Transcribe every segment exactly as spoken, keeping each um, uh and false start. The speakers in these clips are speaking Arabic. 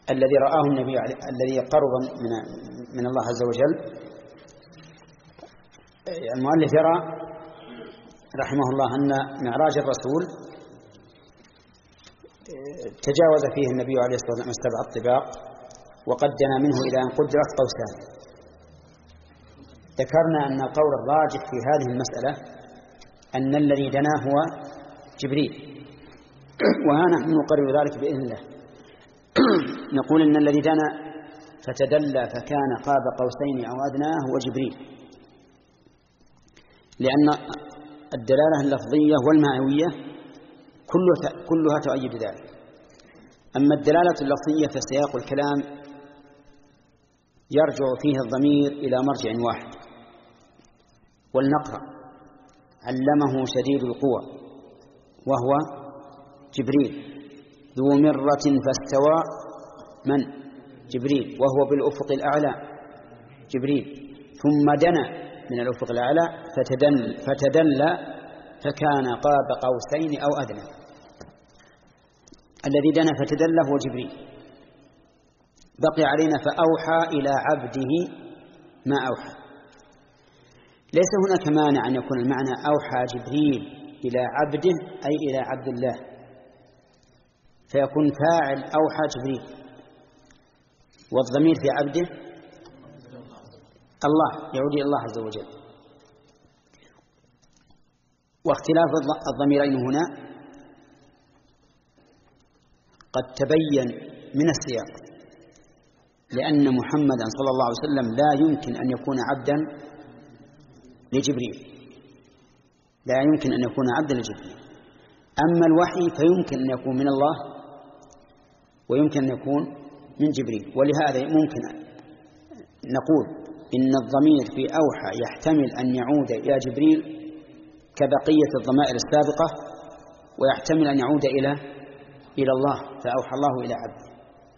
الذي رآه النبي الذي قرب من من الله عز وجل. المؤلف يرى رحمه الله أن معراج الرسول تجاوز فيه النبي عليه الصلاة والسلام السبع الطباق وقد دنا منه إلى أن قدرت قوسان. ذكرنا أن القول الراجح في هذه المسألة أن الذي دنا هو جبريل، وأنا نقرر ذلك بإذن الله. نقول إن الذي دنا فتدلى فكان قاب قوسين أو أدنى هو جبريل، لأن الدلالة اللفظية والمعنوية كلها تؤيد ذلك. أما الدلالة اللفظية فسياق الكلام يرجع فيه الضمير إلى مرجع واحد. ولنقرأ: علمه شديد القوى وهو جبريل ذو مرة فاستوى من جبريل وهو بالأفق الأعلى جبريل ثم دنا من الأفق الأعلى فتدل فتدلى فكان قاب قوسين أو أدنى. الذي دنا فتدلى هو جبريل. بقي علينا فأوحى إلى عبده ما أوحى. ليس هناك مانع أن يكون المعنى أوحى جبريل إلى عبده أي إلى عبد الله، فيكون فاعل أوحى جبريل والضمير في عبده الله يعود إلى الله عز وجل. واختلاف الضميرين هنا قد تبين من السياق، لأن محمدا صلى الله عليه وسلم لا يمكن أن يكون عبدا لجبريل، لا يمكن أن يكون عبدا لجبريل. أما الوحي فيمكن أن يكون من الله ويمكن أن يكون من جبريل. ولهذا ممكن نقول إن الضمير في أوحى يحتمل أن يعود إلى جبريل كبقية الضمائر السابقة، ويحتمل أن يعود إلى إلى الله فأوحى الله إلى عبده.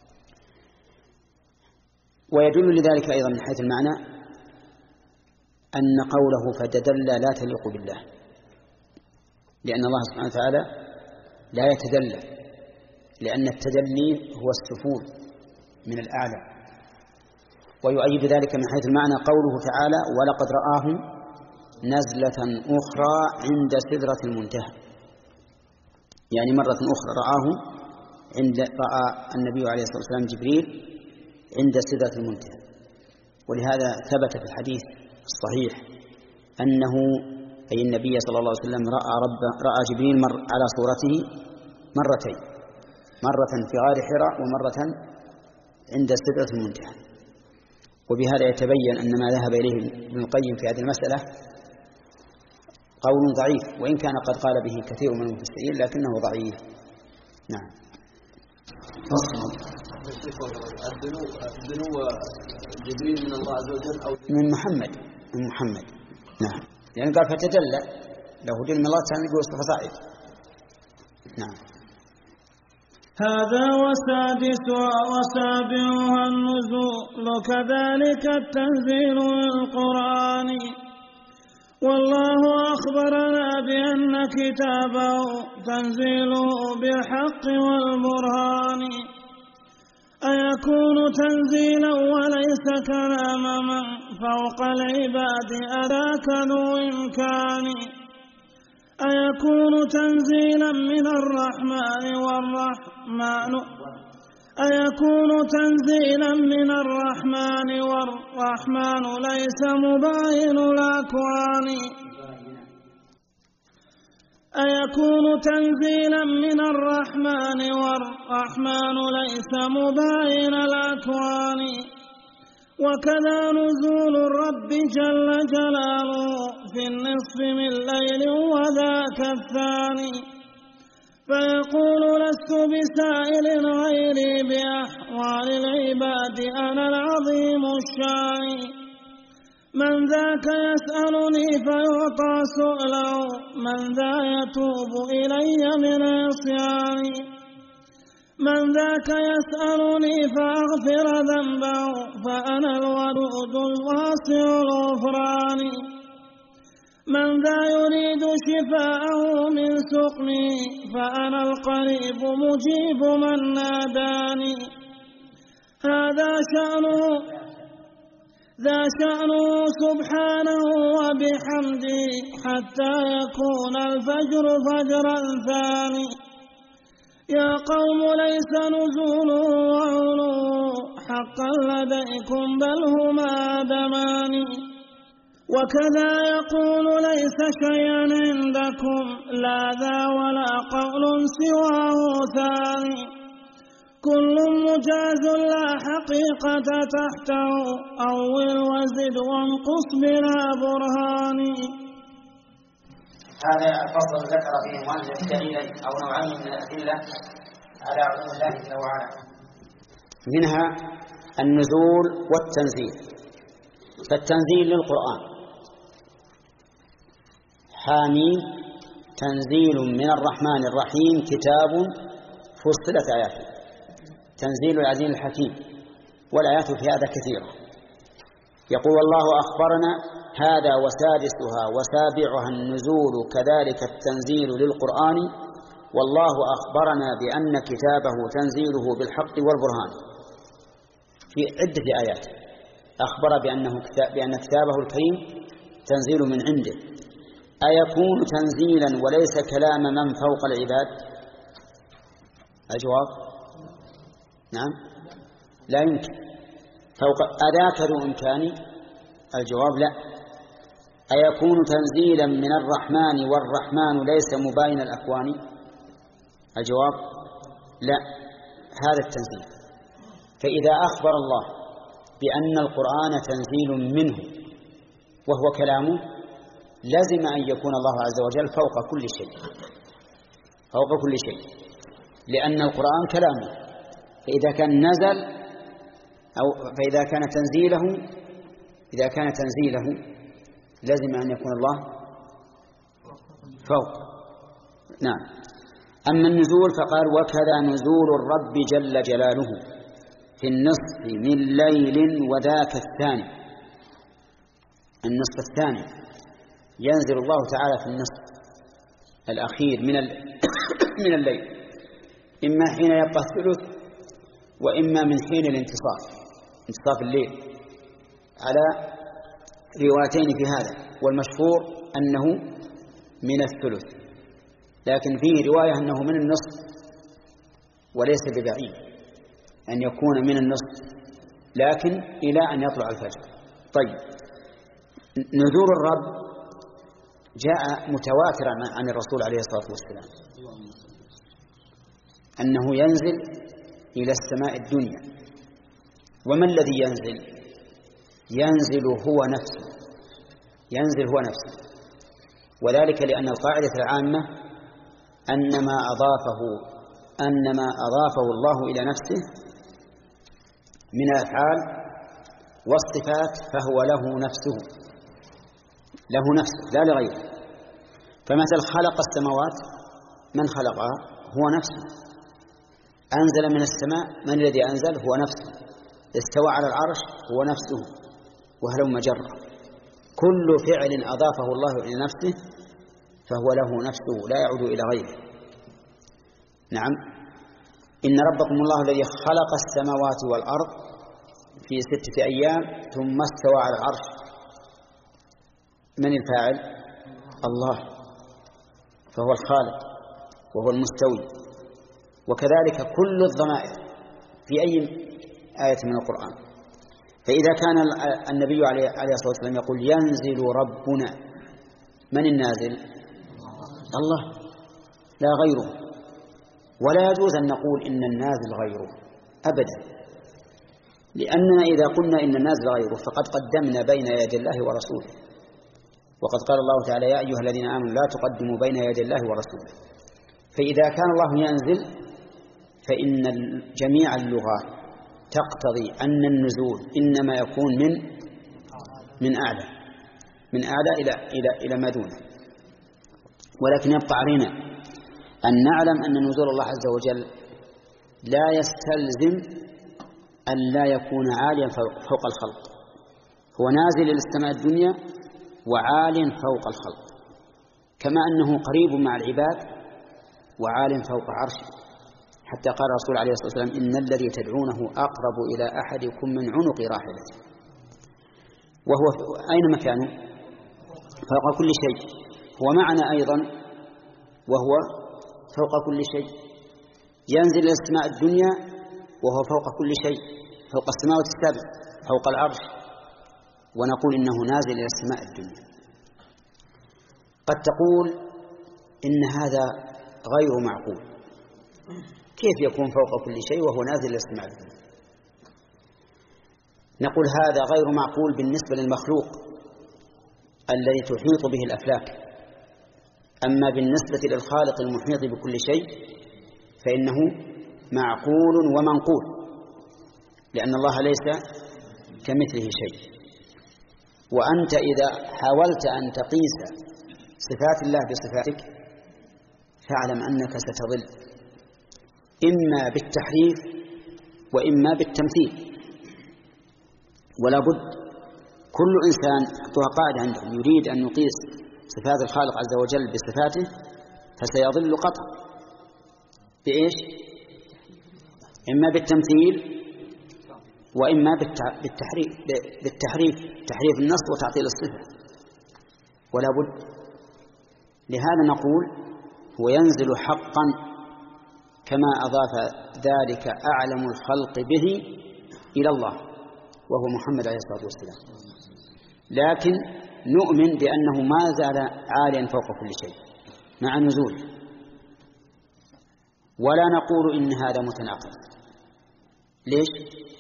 ويدل لذلك أيضا من حيث المعنى أن قوله فتدلى لا تليق بالله، لأن الله سبحانه وتعالى لا يتدلى، لأن التدلي هو السفول من الأعلى. ويؤيد ذلك من حيث المعنى قوله تعالى: ولقد رآه نزلة أخرى عند سدرة المنتهى، يعني مرة أخرى رآه عند رأى النبي عليه الصلاة والسلام جبريل عند سدرة المنتهى. ولهذا ثبت في الحديث الصحيح أنه أي النبي صلى الله عليه وسلم رأى رب رأى جبريل مر على صورته مرتين، مرة في غار حراء ومرة عند سدرة المنتهى. وبهذا يتبين أن ما ذهب إليه ابن القيم في هذه المسألة قول ضعيف، وإن كان قد قال به كثير من المفسرين لكنه ضعيف. نعم. الدنو جبريل من الله عز وجل أو من محمد من محمد نعم، يعني قال فتدلى له دل من الله كان يقول فصاعد. نعم. هذا وسادسها وسابعها النزول كذلك التنزيل القرآن. والله أخبرنا بأن كتابه تنزيله بالحق والبرهان. أيكون تنزيلا وليس كلام من فوق العباد أذاك ذو إمكان. أيكون تنزيلا من الرحمن والرحمن أيكون تنزيلا من الرحمن والرحمن ليس مباين الأكوان. أيكون تنزيلا من الرحمن والرحمن ليس مباين الأكوان. وكذا نزول الرب جل جلاله في النصف من ليل وذاك الثاني، فيقول لست بسائل غيري بأحوال العباد أنا العظيم الشان. من ذاك يسألني فيعطى سؤله من ذا يتوب إلي من عصياني. من ذاك يسألني فأغفر ذنبه فأنا الودود الواسع الغفران. من ذا يريد شفاءه من سقمي فأنا القريب مجيب من ناداني. هذا شأنه ذا شأنه سبحانه وبحمده حتى يكون الفجر فجرا ثاني. يا قوم ليس نزوله وعلوه حقا لديكم بل هما دمان. وكذا يقول ليس شيئا عندكم لا ذا ولا قول سواه ثاني. كل مجاز لا حقيقة تحته أول وزد وانقص بلا برهان. هذا الفصل ذكر فيه المؤلف دليلا أو نوعين من الأدلة على علوم الله جل وعلا، منها النزول والتنزيل. فالتنزيل للقرآن حاميم تنزيل من الرحمن الرحيم كتاب فصلت آياته، تنزيل العزيز الحكيم، والآيات في هذا كثيرة. يقول الله أخبرنا هذا وسادسها وسابعها النزول كذلك التنزيل للقرآن، والله أخبرنا بأن كتابه تنزيله بالحق والبرهان. في عدة آيات أخبر بأنه بأن كتابه الكريم تنزيل من عنده. أيكون تنزيلا وليس كلام من فوق العباد؟ الجواب نعم لا يمكن. فوق أذاك ذو إمكاني؟ الجواب لا. أيكون تنزيلا من الرحمن والرحمن ليس مباين الأكوان؟ الجواب لا. هذا التنزيل. فإذا أخبر الله بأن القرآن تنزيل منه وهو كلامه لازم أن يكون الله عز وجل فوق كل شيء، فوق كل شيء، لأن القرآن كلامه. فإذا كان نزل أو فإذا كان تنزيله إذا كان تنزيله لازم أن يكون الله فوق. نعم. أما النزول فقال وكذا نزول الرب جل جلاله في النصف من ليل وذاك الثاني. النصف الثاني ينزل الله تعالى في النصف الأخير من من الليل، إما حين يبقى الثلث وإما من حين الانتصاف، انتصاف الليل، على روايتين في هذا، والمشهور أنه من الثلث، لكن فيه رواية أنه من النصف، وليس ببعيد أن يكون من النصف، لكن إلى أن يطلع الفجر. طيب، نزول الرب جاء متواترا عن الرسول عليه الصلاة والسلام أنه ينزل إلى السماء الدنيا. وما الذي ينزل؟ ينزل هو نفسه، ينزل هو نفسه، وذلك لأن القاعدة العامة أن ما أضافه أن ما أضافه الله إلى نفسه من الأفعال والصفات فهو له نفسه، له نفسه لا لغيره. فمثل خلق السماوات، من خلقها؟ هو نفسه. أنزل من السماء، من الذي أنزل؟ هو نفسه. استوى على العرش، هو نفسه. وهلم جرا، كل فعل أضافه الله إلى نفسه فهو له نفسه لا يعود إلى غيره. نعم. إن ربكم الله الذي خلق السماوات والأرض في ستة أيام ثم استوى على العرش. من الفاعل؟ الله، فهو الخالق وهو المستوي. وكذلك كل الضمائر في أي آية من القرآن. فإذا كان النبي عليه الصلاة والسلام يقول ينزل ربنا، من النازل؟ الله لا غيره. ولا يجوز أن نقول إن النازل غيره أبدا، لأننا إذا قلنا إن النازل غيره فقد قدمنا بين يدي الله ورسوله، وقد قال الله تعالى يا أيها الذين آمنوا لا تقدموا بين يدي الله ورسوله. فإذا كان الله ينزل فإن جميع اللغات تقتضي أن النزول إنما يكون من من أعلى من أعلى إلى إلى إلى ما دونه. ولكن يبقى علينا أن نعلم أن نزول الله عز وجل لا يستلزم أن لا يكون عاليا فوق الخلق. هو نازل إلى السماء الدنيا وعال فوق الخلق، كما أنه قريب مع العباد وعال فوق عرشه. حتى قال الرسول عليه الصلاة والسلام إن الذي تدعونه أقرب إلى أحدكم من عنق راحلته. وهو أين مكانه؟ فوق كل شيء. هو معنا أيضا وهو فوق كل شيء. ينزل إلى السماء الدنيا وهو فوق كل شيء، فوق السماوات السبع، فوق العرش، ونقول إنه نازل إلى السماء الدنيا. قد تقول إن هذا غير معقول، كيف يكون فوق كل شيء وهو نازل إلى السماء الدنيا؟ نقول هذا غير معقول بالنسبة للمخلوق الذي تحيط به الأفلاك، أما بالنسبة للخالق المحيط بكل شيء فإنه معقول ومنقول، لأن الله ليس كمثله شيء. وأنت إذا حاولت أن تقيس صفات الله بصفاتك فاعلم أنك ستضل، إما بالتحريف وإما بالتمثيل. ولا بد كل إنسان حطها قاعدة عنده يريد أن يقيس صفات الخالق عز وجل بصفاته فسيضل قطعا. بإيش؟ إما بالتمثيل وإما بالتحريف بالتحريف تحريف النص وتعطيل الصفة. ولا بد. لهذا نقول هو ينزل حقا كما أضاف ذلك أعلم الخلق به إلى الله وهو محمد عليه الصلاة والسلام، لكن نؤمن بأنه ما زال عاليا فوق كل شيء مع نزوله، ولا نقول إن هذا متناقض. ليش؟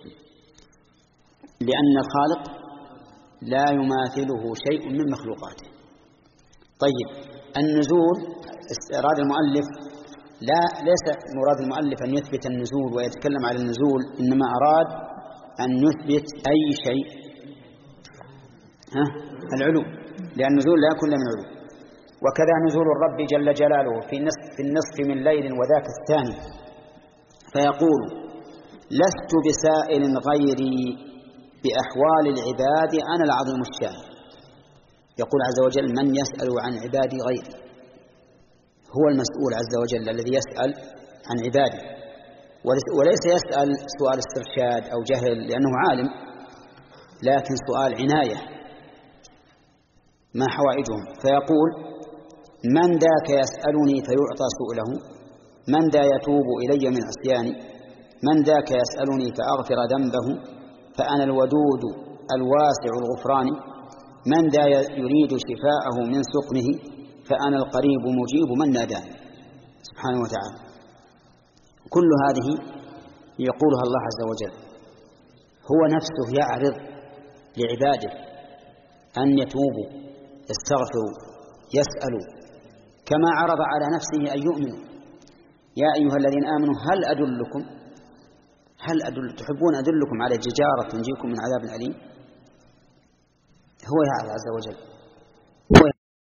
لأن الخالق لا يماثله شيء من مخلوقاته. طيب النزول أراد المؤلف لا ليس مراد المؤلف أن يثبت النزول ويتكلم على النزول، إنما أراد أن يثبت أي شيء ها العلو، لأن النزول لا كل من علو. وكذا نزول الرب جل جلاله في النصف, في النصف من ليل وذاك الثاني فيقول لست بسائل غيري بأحوال العباد أنا العظيم الشان. يقول عز وجل من يسأل عن عبادي غيري، هو المسؤول عز وجل الذي يسأل عن عباده، وليس يسأل سؤال استرشاد أو جهل لأنه عالم، لكن سؤال عناية ما حوائجهم. فيقول من ذاك يسألني فيعطى سؤله، من ذا يتوب إلي من عصياني، من ذاك يسألني فأغفر ذنبه فأنا الودود الواسع الغفران، من ذا يريد شفاءه من سقمه فأنا القريب مجيب من ناداني سبحانه وتعالى. كل هذه يقولها الله عز وجل، هو نفسه يعرض لعباده أن يتوبوا يستغفروا يسألوا، كما عرض على نفسه أن يؤمنوا. يا أيها الذين آمنوا هل أدلكم هل أدل تحبون أدلكم على ججارة تنجيكم من عذاب أليم؟ هو يعرض عز وجل